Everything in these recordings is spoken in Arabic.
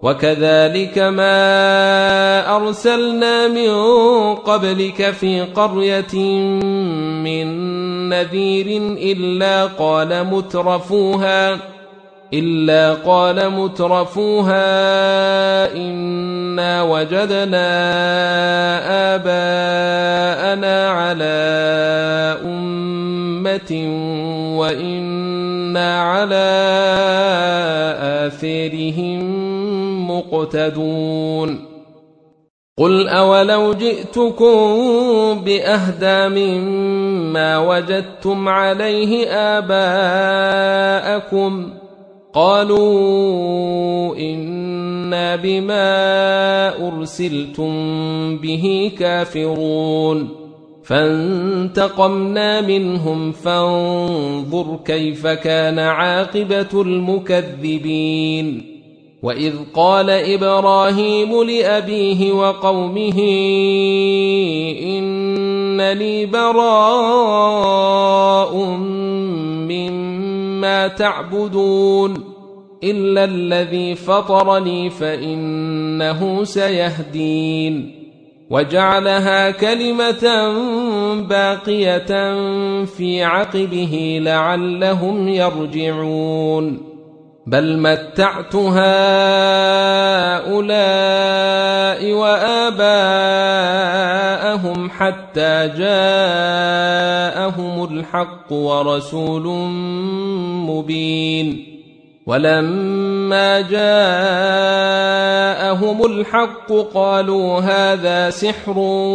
وكذلك ما أرسلنا من قبلك في قرية من نذير إلا قال مترفوها إنا وجدنا آباءنا على أمة وإنا على آثارهم مقتدون قل أولو جئتكم بأهدى مما وجدتم عليه آباءكم قالوا إنا بما أرسلتم به كافرون فانتقمنا منهم فانظر كيف كان عاقبة المكذبين وإذ قال إبراهيم لأبيه وقومه إنني براء مما تعبدون إلا الذي فطرني فإنه سيهدين وجعلها كلمة باقية في عقبه لعلهم يرجعون بل متعت هؤلاء وآباءهم حتى جاءهم الحق ورسول مبين ولما جاءهم الحق قالوا هذا سحر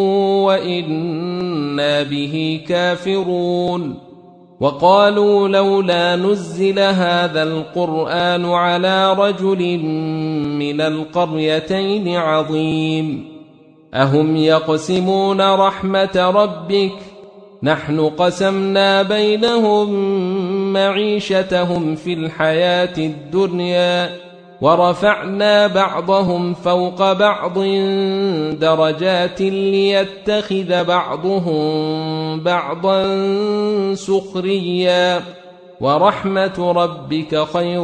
وإنا به كافرون وقالوا لولا نزل هذا القرآن على رجل من القريتين عظيم أهم يقسمون رحمة ربك نحن قسمنا بينهم معيشتهم في الحياة الدنيا ورفعنا بعضهم فوق بعض درجات ليتخذ بعضهم بعضا سخريا ورحمة ربك خير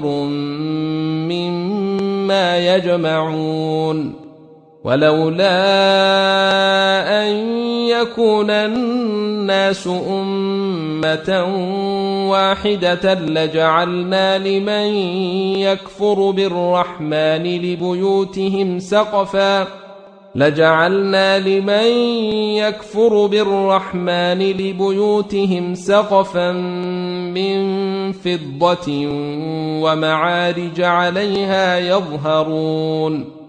مما يجمعون ولولا أن يكون الناس أمة واحدة لجعلنا لمن يكفر بالرحمن لبيوتهم سقفا من فضة ومعارج عليها يظهرون